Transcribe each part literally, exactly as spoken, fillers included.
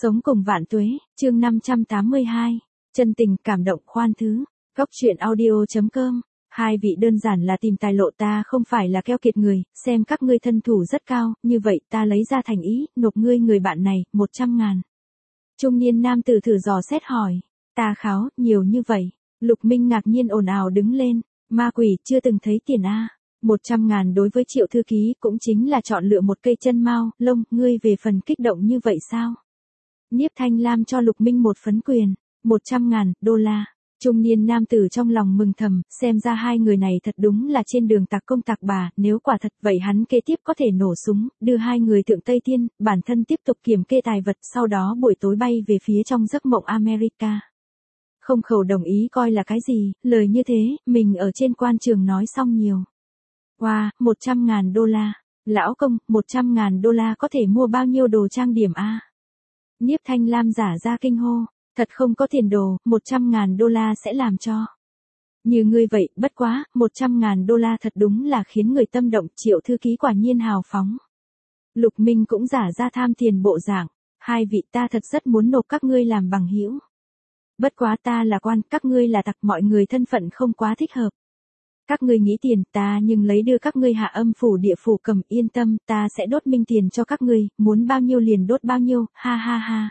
Sống cùng vạn tuế, chương năm trăm tám mươi hai. Chân tình cảm động khoan thứ. Góc truyện audio.com. Hai vị đơn giản là tìm tài lộ, ta không phải là keo kiệt người, xem các ngươi thân thủ rất cao, như vậy ta lấy ra thành ý, nộp ngươi người bạn này, một trăm ngàn. Trung niên nam tử thử dò xét hỏi. Ta kháo, nhiều như vậy. Lục Minh ngạc nhiên ồn ào đứng lên. Ma quỷ, chưa từng thấy tiền a. Một trăm ngàn đối với Triệu thư ký cũng chính là chọn lựa một cây chân mao, lông, ngươi về phần kích động như vậy sao? Niếp Thanh Lam cho Lục Minh một phấn quyền, một trăm ngàn đô la. Trung niên nam tử trong lòng mừng thầm, xem ra hai người này thật đúng là trên đường tạc công tạc bà, nếu quả thật vậy hắn kế tiếp có thể nổ súng, đưa hai người thượng Tây Tiên, bản thân tiếp tục kiểm kê tài vật, sau đó buổi tối bay về phía trong giấc mộng America. Không khẩu đồng ý coi là cái gì, lời như thế, mình ở trên quan trường nói xong nhiều. Wow, một trăm ngàn đô la. Lão công, một trăm ngàn đô la có thể mua bao nhiêu đồ trang điểm a? Niếp Thanh Lam giả ra kinh hô, thật không có tiền đồ, một trăm ngàn đô la sẽ làm cho. Như ngươi vậy, bất quá, một trăm ngàn đô la thật đúng là khiến người tâm động, Triệu thư ký quả nhiên hào phóng. Lục Minh cũng giả ra tham tiền bộ dạng, hai vị ta thật rất muốn nộp các ngươi làm bằng hữu. Bất quá ta là quan, các ngươi là tặc, mọi người thân phận không quá thích hợp. Các ngươi nghĩ tiền, ta nhưng lấy đưa các ngươi hạ âm phủ địa phủ cầm, yên tâm, ta sẽ đốt minh tiền cho các ngươi, muốn bao nhiêu liền đốt bao nhiêu, ha ha ha.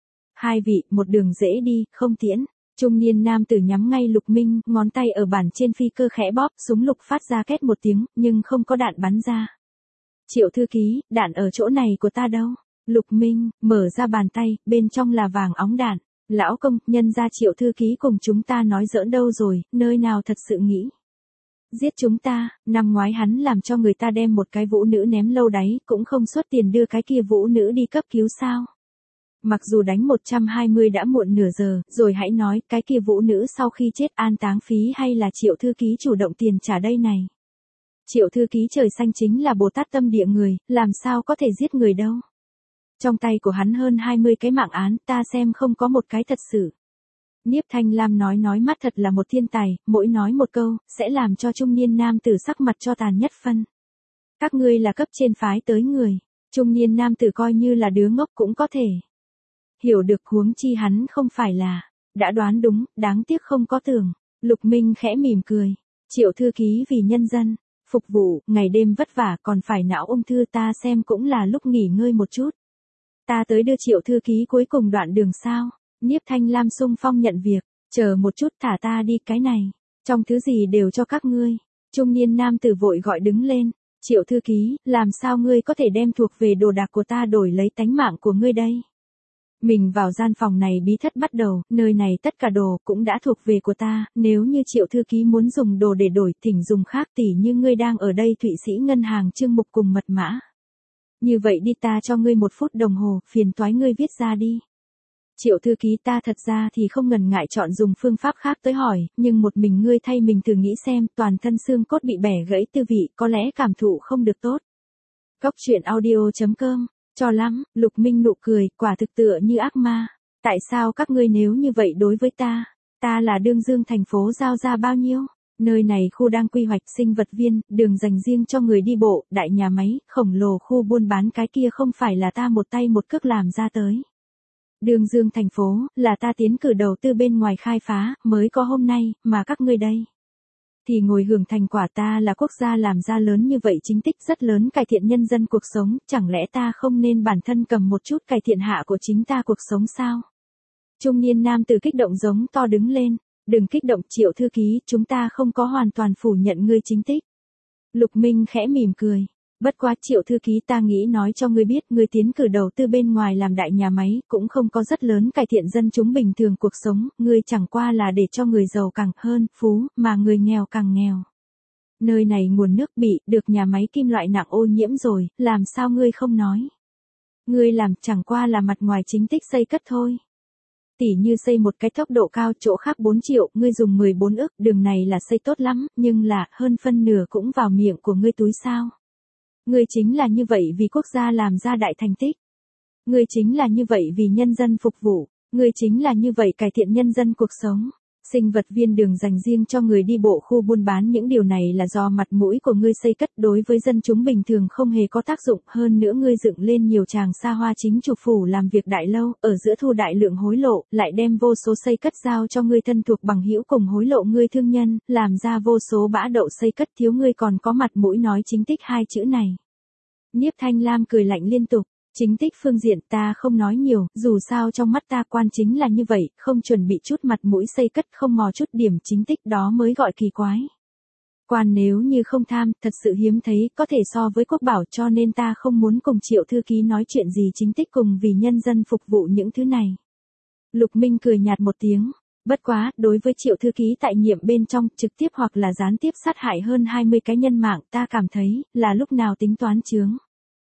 Hai vị, một đường dễ đi, không tiễn. Trung niên nam tử nhắm ngay Lục Minh, ngón tay ở bản trên phi cơ khẽ bóp, súng lục phát ra két một tiếng, nhưng không có đạn bắn ra. Triệu thư ký, đạn ở chỗ này của ta đâu? Lục Minh, mở ra bàn tay, bên trong là vàng óng đạn. Lão công, nhân ra Triệu thư ký cùng chúng ta nói giỡn đâu rồi, nơi nào thật sự nghĩ. Giết chúng ta, năm ngoái hắn làm cho người ta đem một cái vũ nữ ném lâu đáy, cũng không xuất tiền đưa cái kia vũ nữ đi cấp cứu sao. Mặc dù đánh một trăm hai mươi đã muộn nửa giờ, rồi hãy nói, cái kia vũ nữ sau khi chết an táng phí hay là Triệu thư ký chủ động tiền trả đây này. Triệu thư ký trời xanh chính là Bồ Tát tâm địa người, làm sao có thể giết người đâu. Trong tay của hắn hơn hai mươi cái mạng án, ta xem không có một cái thật sự. Niếp Thanh Lam nói nói mắt thật là một thiên tài, mỗi nói một câu, sẽ làm cho trung niên nam tử sắc mặt cho tàn nhất phân. Các ngươi là cấp trên phái tới người, trung niên nam tử coi như là đứa ngốc cũng có thể. Hiểu được huống chi hắn không phải là, đã đoán đúng, đáng tiếc không có tưởng. Lục Minh khẽ mỉm cười, Triệu thư ký vì nhân dân, phục vụ, ngày đêm vất vả còn phải não ung thư, ta xem cũng là lúc nghỉ ngơi một chút. Ta tới đưa Triệu thư ký cuối cùng đoạn đường sao. Niếp Thanh Lam sung phong nhận việc, chờ một chút thả ta đi cái này, trong thứ gì đều cho các ngươi. Trung niên nam tử vội gọi đứng lên, Triệu thư ký, làm sao ngươi có thể đem thuộc về đồ đạc của ta đổi lấy tánh mạng của ngươi đây? Mình vào gian phòng này bí thất bắt đầu, nơi này tất cả đồ cũng đã thuộc về của ta, nếu như Triệu thư ký muốn dùng đồ để đổi, thỉnh dùng khác, tỉ như ngươi đang ở đây Thụy Sĩ ngân hàng chương mục cùng mật mã. Như vậy đi, ta cho ngươi một phút đồng hồ, phiền toái ngươi viết ra đi. Triệu thư ký, ta thật ra thì không ngần ngại chọn dùng phương pháp khác tới hỏi, nhưng một mình ngươi thay mình thử nghĩ xem, toàn thân xương cốt bị bẻ gãy tư vị, có lẽ cảm thụ không được tốt. Góc truyện audio.com, cho lắm, Lục Minh nụ cười, quả thực tựa như ác ma. Tại sao các ngươi nếu như vậy đối với ta? Ta là đương dương thành phố giao ra bao nhiêu? Nơi này khu đang quy hoạch sinh vật viên, đường dành riêng cho người đi bộ, đại nhà máy, khổng lồ khu buôn bán, cái kia không phải là ta một tay một cước làm ra tới. Đường Dương thành phố, là ta tiến cử đầu tư bên ngoài khai phá, mới có hôm nay, mà các ngươi đây. Thì ngồi hưởng thành quả, ta là quốc gia làm ra lớn như vậy chính tích rất lớn cải thiện nhân dân cuộc sống, chẳng lẽ ta không nên bản thân cầm một chút cải thiện hạ của chính ta cuộc sống sao? Trung niên nam tử kích động giống to đứng lên, đừng kích động Triệu thư ký, chúng ta không có hoàn toàn phủ nhận ngươi chính tích. Lục Minh khẽ mỉm cười. Bất quá Triệu thư ký, ta nghĩ nói cho ngươi biết, ngươi tiến cử đầu tư bên ngoài làm đại nhà máy, cũng không có rất lớn cải thiện dân chúng bình thường cuộc sống, ngươi chẳng qua là để cho người giàu càng hơn, phú, mà người nghèo càng nghèo. Nơi này nguồn nước bị, được nhà máy kim loại nặng ô nhiễm rồi, làm sao ngươi không nói? Ngươi làm chẳng qua là mặt ngoài chính tích xây cất thôi. Tỉ như xây một cái tốc độ cao, chỗ khác bốn triệu, ngươi dùng mười bốn ức, đường này là xây tốt lắm, nhưng là, hơn phân nửa cũng vào miệng của ngươi túi sao? Ngươi chính là như vậy vì quốc gia làm ra đại thành tích. Ngươi chính là như vậy vì nhân dân phục vụ. Ngươi chính là như vậy cải thiện nhân dân cuộc sống. Sinh vật viên đường dành riêng cho người đi bộ khu buôn bán, những điều này là do mặt mũi của ngươi xây cất, đối với dân chúng bình thường không hề có tác dụng. Hơn nữa ngươi dựng lên nhiều tràng xa hoa chính chủ phủ làm việc đại lâu, ở giữa thu đại lượng hối lộ, lại đem vô số xây cất giao cho ngươi thân thuộc bằng hữu cùng hối lộ ngươi thương nhân, làm ra vô số bã đậu xây cất, thiếu ngươi còn có mặt mũi nói chính tích hai chữ này. Nhiếp Thanh Lam cười lạnh liên tục. Chính tích phương diện ta không nói nhiều, dù sao trong mắt ta quan chính là như vậy, không chuẩn bị chút mặt mũi xây cất, không mò chút điểm chính tích đó mới gọi kỳ quái. Quan nếu như không tham, thật sự hiếm thấy, có thể so với quốc bảo, cho nên ta không muốn cùng Triệu thư ký nói chuyện gì chính tích cùng vì nhân dân phục vụ những thứ này. Lục Minh cười nhạt một tiếng. Bất quá, đối với Triệu thư ký tại nhiệm bên trong, trực tiếp hoặc là gián tiếp sát hại hơn hai mươi cái nhân mạng, ta cảm thấy, là lúc nào tính toán chướng.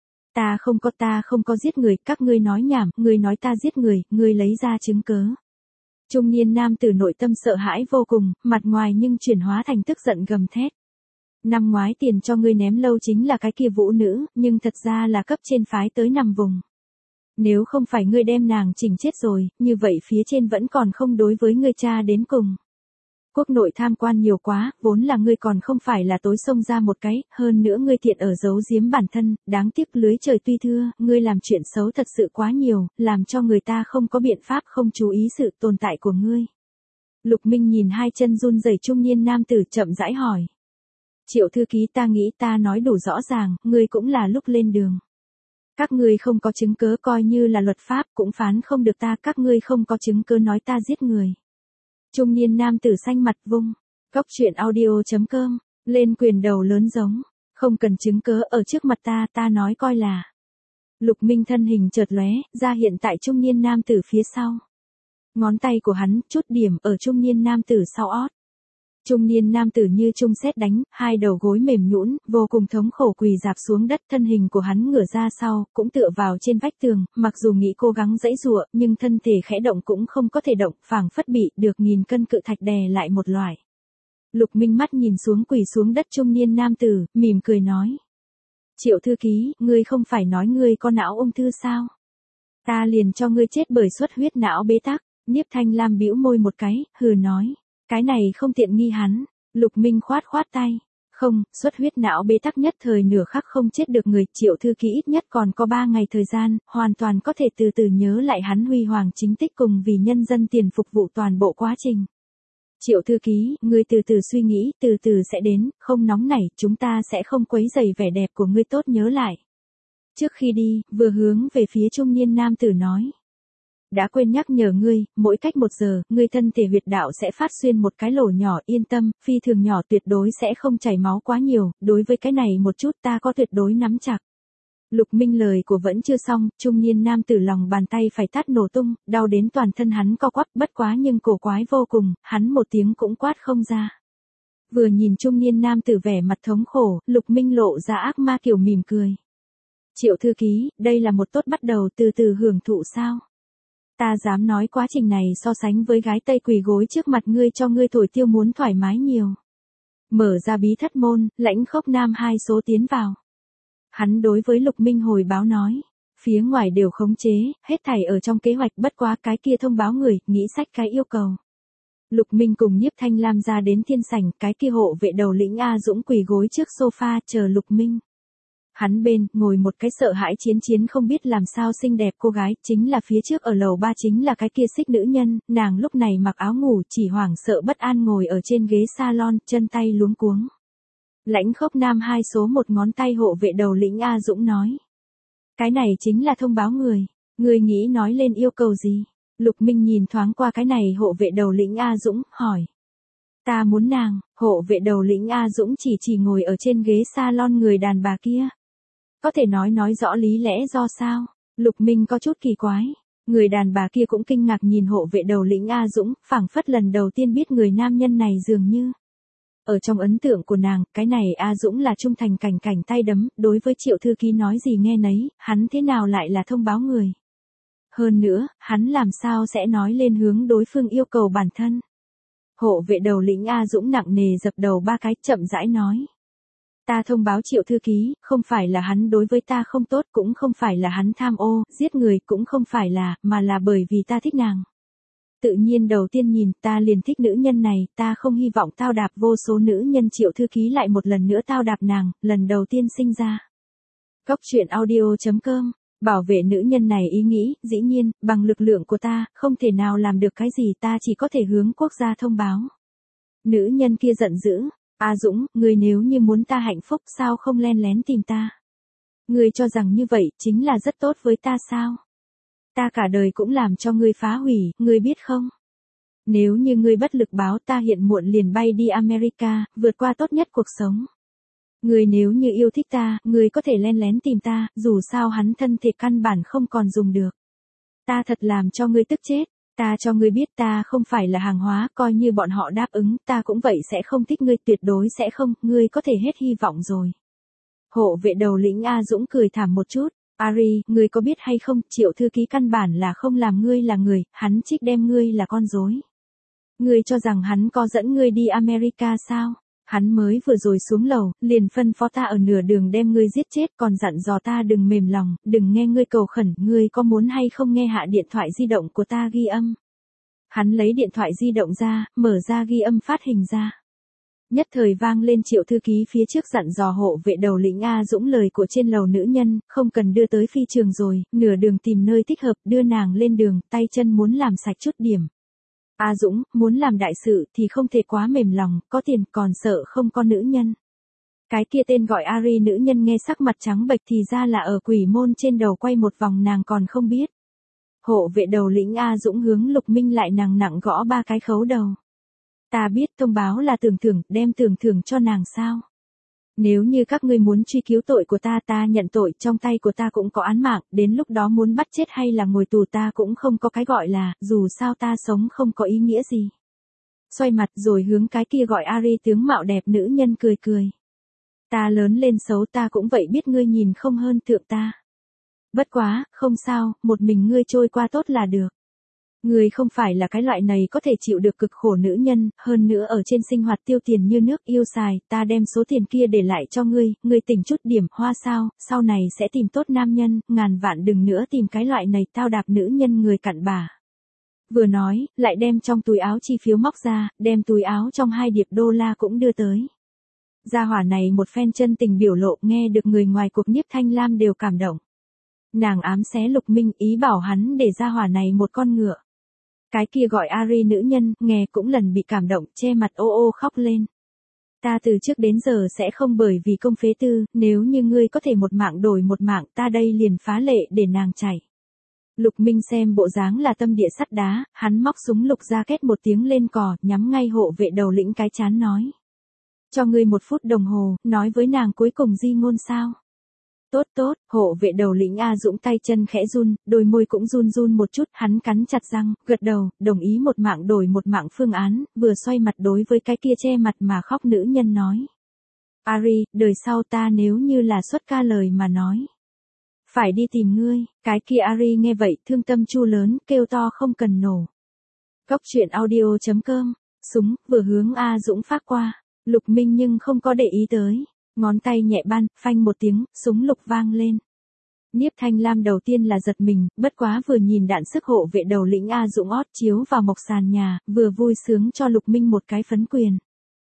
Ta không có ta không có giết người, các ngươi nói nhảm, ngươi nói ta giết người, ngươi lấy ra chứng cớ. Trung niên nam tử nội tâm sợ hãi vô cùng, mặt ngoài nhưng chuyển hóa thành tức giận gầm thét. Năm ngoái tiền cho ngươi ném lâu chính là cái kia vũ nữ, nhưng thật ra là cấp trên phái tới nằm vùng. Nếu không phải ngươi đem nàng chỉnh chết rồi, như vậy phía trên vẫn còn không đối với ngươi cha đến cùng. Quốc nội tham quan nhiều quá, vốn là ngươi còn không phải là tối xông ra một cái, hơn nữa ngươi thiện ở giấu giếm bản thân, đáng tiếc lưới trời tuy thưa, ngươi làm chuyện xấu thật sự quá nhiều, làm cho người ta không có biện pháp không chú ý sự tồn tại của ngươi. Lục Minh nhìn hai chân run rẩy trung niên nam tử chậm rãi hỏi. Triệu thư ký, ta nghĩ ta nói đủ rõ ràng, ngươi cũng là lúc lên đường. Các ngươi không có chứng cớ, coi như là luật pháp cũng phán không được ta, các ngươi không có chứng cớ nói ta giết người. Trung niên nam tử xanh mặt vung, Cóc truyện audio chấm com, lên quyền đầu lớn giống, không cần chứng cớ ở trước mặt ta, ta nói coi là. Lục Minh thân hình chợt lóe, ra hiện tại trung niên nam tử phía sau. Ngón tay của hắn chút điểm ở trung niên nam tử sau ót. Trung niên nam tử như trung sét đánh, hai đầu gối mềm nhũn, vô cùng thống khổ quỳ rạp xuống đất, thân hình của hắn ngửa ra sau, cũng tựa vào trên vách tường, mặc dù nghĩ cố gắng giãy giụa, nhưng thân thể khẽ động cũng không có thể động, phảng phất bị được nghìn cân cự thạch đè lại một loại. Lục Minh mắt nhìn xuống quỳ xuống đất trung niên nam tử, mỉm cười nói: "Triệu thư ký, ngươi không phải nói ngươi có não ung thư sao? Ta liền cho ngươi chết bởi xuất huyết não bế tắc." Nhiếp Thanh Lam bĩu môi một cái, hừ nói: "Cái này không tiện nghi hắn." Lục Minh khoát khoát tay: "Không, xuất huyết não bế tắc nhất thời nửa khắc không chết được người, Triệu thư ký ít nhất còn có ba ngày thời gian, hoàn toàn có thể từ từ nhớ lại hắn huy hoàng chính tích cùng vì nhân dân tiền phục vụ toàn bộ quá trình. Triệu thư ký, ngươi từ từ suy nghĩ, từ từ sẽ đến, không nóng nảy, chúng ta sẽ không quấy rầy vẻ đẹp của ngươi, tốt nhớ lại." Trước khi đi, vừa hướng về phía trung niên nam tử nói: "Đã quên nhắc nhở ngươi, mỗi cách một giờ, ngươi thân thể huyệt đạo sẽ phát xuyên một cái lỗ nhỏ, yên tâm, phi thường nhỏ, tuyệt đối sẽ không chảy máu quá nhiều, đối với cái này một chút ta có tuyệt đối nắm chặt." Lục Minh lời của vẫn chưa xong, trung niên nam tử lòng bàn tay phải tát nổ tung, đau đến toàn thân hắn co quắp, bất quá nhưng cổ quái vô cùng, hắn một tiếng cũng quát không ra. Vừa nhìn trung niên nam tử vẻ mặt thống khổ, Lục Minh lộ ra ác ma kiểu mỉm cười. "Triệu thư ký, đây là một tốt bắt đầu, từ từ hưởng thụ sao? Ta dám nói quá trình này so sánh với gái Tây quỳ gối trước mặt ngươi cho ngươi thổi tiêu muốn thoải mái nhiều." Mở ra bí thất môn, Lãnh Khốc Nam hai số tiến vào. Hắn đối với Lục Minh hồi báo nói: "Phía ngoài đều khống chế, hết thảy ở trong kế hoạch, bất quá cái kia thông báo người, nghĩ sách cái yêu cầu." Lục Minh cùng Nhiếp Thanh Lam ra đến thiên sảnh, cái kia hộ vệ đầu lĩnh A Dũng quỳ gối trước sofa chờ Lục Minh. Hắn bên, ngồi một cái sợ hãi chiến chiến không biết làm sao xinh đẹp cô gái, chính là phía trước ở lầu ba chính là cái kia xích nữ nhân, nàng lúc này mặc áo ngủ, chỉ hoảng sợ bất an ngồi ở trên ghế salon, chân tay luống cuống. Lãnh Khốc Nam hai số một ngón tay hộ vệ đầu lĩnh A Dũng nói: "Cái này chính là thông báo người, người nghĩ nói lên yêu cầu gì?" Lục Minh nhìn thoáng qua cái này hộ vệ đầu lĩnh A Dũng, hỏi: "Ta muốn nàng." Hộ vệ đầu lĩnh A Dũng chỉ chỉ ngồi ở trên ghế salon người đàn bà kia: "Có thể nói nói rõ lý lẽ do sao?" Lục Minh có chút kỳ quái. Người đàn bà kia cũng kinh ngạc nhìn hộ vệ đầu lĩnh A Dũng, phảng phất lần đầu tiên biết người nam nhân này dường như. Ở trong ấn tượng của nàng, cái này A Dũng là trung thành cảnh cảnh tay đấm, đối với Triệu thư ký nói gì nghe nấy, hắn thế nào lại là thông báo người? Hơn nữa, hắn làm sao sẽ nói lên hướng đối phương yêu cầu bản thân? Hộ vệ đầu lĩnh A Dũng nặng nề dập đầu ba cái, chậm rãi nói: "Ta thông báo Triệu thư ký, không phải là hắn đối với ta không tốt, cũng không phải là hắn tham ô, giết người, cũng không phải là, mà là bởi vì ta thích nàng." Tự nhiên đầu tiên nhìn ta liền thích nữ nhân này, ta không hy vọng tao đạp vô số nữ nhân Triệu thư ký lại một lần nữa tao đạp nàng, lần đầu tiên sinh ra. Góc truyện audio chấm com, bảo vệ nữ nhân này ý nghĩ, dĩ nhiên, bằng lực lượng của ta, không thể nào làm được cái gì, ta chỉ có thể hướng quốc gia thông báo. Nữ nhân kia giận dữ, A Dũng, ngươi nếu như muốn ta hạnh phúc sao không len lén tìm ta? Ngươi cho rằng như vậy chính là rất tốt với ta sao? Ta cả đời cũng làm cho ngươi phá hủy, ngươi biết không? Nếu như ngươi bất lực báo ta hiện muộn liền bay đi America, vượt qua tốt nhất cuộc sống. Ngươi nếu như yêu thích ta, ngươi có thể len lén tìm ta, dù sao hắn thân thể căn bản không còn dùng được. Ta thật làm cho ngươi tức chết, ta cho ngươi biết ta không phải là hàng hóa, coi như bọn họ đáp ứng, ta cũng vậy sẽ không thích ngươi, tuyệt đối sẽ không, ngươi có thể hết hy vọng rồi. Hộ vệ đầu lĩnh A Dũng cười thảm một chút. Ari, ngươi có biết hay không, Triệu thư ký căn bản là không làm ngươi là người, hắn trích đem ngươi là con rối. Ngươi cho rằng hắn có dẫn ngươi đi America sao? Hắn mới vừa rồi xuống lầu, liền phân phó ta ở nửa đường đem ngươi giết chết, còn dặn dò ta đừng mềm lòng, đừng nghe ngươi cầu khẩn, ngươi có muốn hay không nghe hạ điện thoại di động của ta ghi âm. Hắn lấy điện thoại di động ra, mở ra ghi âm phát hình ra. Nhất thời vang lên Triệu thư ký phía trước dặn dò hộ vệ đầu lĩnh A Dũng lời của trên lầu nữ nhân, không cần đưa tới phi trường rồi, nửa đường tìm nơi thích hợp, đưa nàng lên đường, tay chân muốn làm sạch chút điểm. A Dũng, muốn làm đại sự thì không thể quá mềm lòng, có tiền còn sợ không có nữ nhân. Cái kia tên gọi Ari nữ nhân nghe sắc mặt trắng bệch thì ra là ở quỷ môn trên đầu quay một vòng nàng còn không biết. Hộ vệ đầu lĩnh A Dũng hướng Lục Minh lại nàng nặng gõ ba cái khấu đầu. Ta biết thông báo là tưởng thưởng, đem tưởng thưởng cho nàng sao. Nếu như các ngươi muốn truy cứu tội của ta ta nhận tội, trong tay của ta cũng có án mạng, đến lúc đó muốn bắt chết hay là ngồi tù ta cũng không có cái gọi là, dù sao ta sống không có ý nghĩa gì. Xoay mặt rồi hướng cái kia gọi Ari tướng mạo đẹp nữ nhân cười cười. Ta lớn lên xấu ta cũng vậy biết ngươi nhìn không hơn thượng ta. Bất quá, không sao, một mình ngươi trôi qua tốt là được. Ngươi không phải là cái loại này có thể chịu được cực khổ nữ nhân, hơn nữa ở trên sinh hoạt tiêu tiền như nước yêu xài, ta đem số tiền kia để lại cho ngươi, ngươi tỉnh chút điểm hoa sao, sau này sẽ tìm tốt nam nhân, ngàn vạn đừng nữa tìm cái loại này tao đạp nữ nhân người cặn bã. Vừa nói, lại đem trong túi áo chi phiếu móc ra, đem túi áo trong hai điệp đô la cũng đưa tới. Gia hỏa này một phen chân tình biểu lộ nghe được người ngoài cuộc Nhiếp Thanh Lam đều cảm động. Nàng ám xé Lục Minh ý bảo hắn để gia hỏa này một con ngựa. Cái kia gọi Ari nữ nhân, nghe cũng lần bị cảm động, che mặt ô ô khóc lên. Ta từ trước đến giờ sẽ không bởi vì công phế tư, nếu như ngươi có thể một mạng đổi một mạng ta đây liền phá lệ để nàng chảy. Lục Minh xem bộ dáng là tâm địa sắt đá, hắn móc súng lục ra két một tiếng lên cò, nhắm ngay hộ vệ đầu lĩnh cái chán nói. Cho ngươi một phút đồng hồ, nói với nàng cuối cùng di ngôn sao. Tốt tốt, hộ vệ đầu lĩnh A Dũng tay chân khẽ run, đôi môi cũng run run một chút, hắn cắn chặt răng, gật đầu, đồng ý một mạng đổi một mạng phương án, vừa xoay mặt đối với cái kia che mặt mà khóc nữ nhân nói. Ari, đời sau ta nếu như là xuất ca lời mà nói. Phải đi tìm ngươi, cái kia Ari nghe vậy, thương tâm chu lớn, kêu to không cần nổ. Góc truyện audio chấm com, súng, vừa hướng A Dũng phát qua, Lục Minh nhưng không có để ý tới. Ngón tay nhẹ ban, phanh một tiếng, súng lục vang lên. Nhiếp Thanh Lam đầu tiên là giật mình, bất quá vừa nhìn đạn sức hộ vệ đầu lĩnh A Dũng ót chiếu vào mộc sàn nhà, vừa vui sướng cho Lục Minh một cái phấn quyền.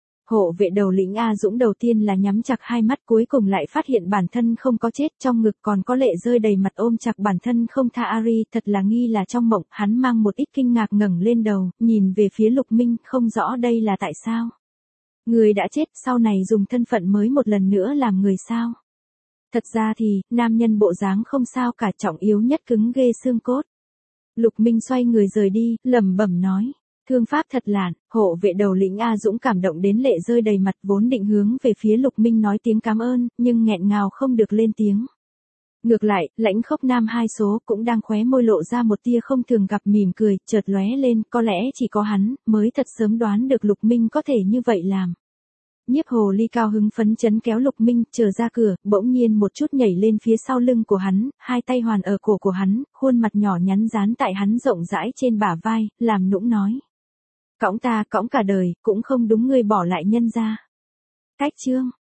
Hộ vệ đầu lĩnh A Dũng đầu tiên là nhắm chặt hai mắt, cuối cùng lại phát hiện bản thân không có chết, trong ngực còn có lệ rơi đầy mặt ôm chặt bản thân không tha Ari, thật là nghi là trong mộng, hắn mang một ít kinh ngạc ngẩng lên đầu, nhìn về phía Lục Minh, không rõ đây là tại sao. Người đã chết, sau này dùng thân phận mới một lần nữa làm người sao. Thật ra thì, nam nhân bộ dáng không sao cả, trọng yếu nhất cứng ghê xương cốt. Lục Minh xoay người rời đi, lẩm bẩm nói. Thương pháp thật lạn, hộ vệ đầu lĩnh A Dũng cảm động đến lệ rơi đầy mặt, vốn định hướng về phía Lục Minh nói tiếng cảm ơn, nhưng nghẹn ngào không được lên tiếng. Ngược lại, lãnh khốc nam hai số cũng đang khóe môi lộ ra một tia không thường gặp mỉm cười, chợt lóe lên, có lẽ chỉ có hắn, mới thật sớm đoán được Lục Minh có thể như vậy làm. Nhiếp hồ ly cao hứng phấn chấn kéo Lục Minh, chờ ra cửa, bỗng nhiên một chút nhảy lên phía sau lưng của hắn, hai tay hoàn ở cổ của hắn, khuôn mặt nhỏ nhắn dán tại hắn rộng rãi trên bả vai, làm nũng nói. Cõng ta, cõng cả đời, cũng không đúng ngươi bỏ lại nhân ra. Cách chương.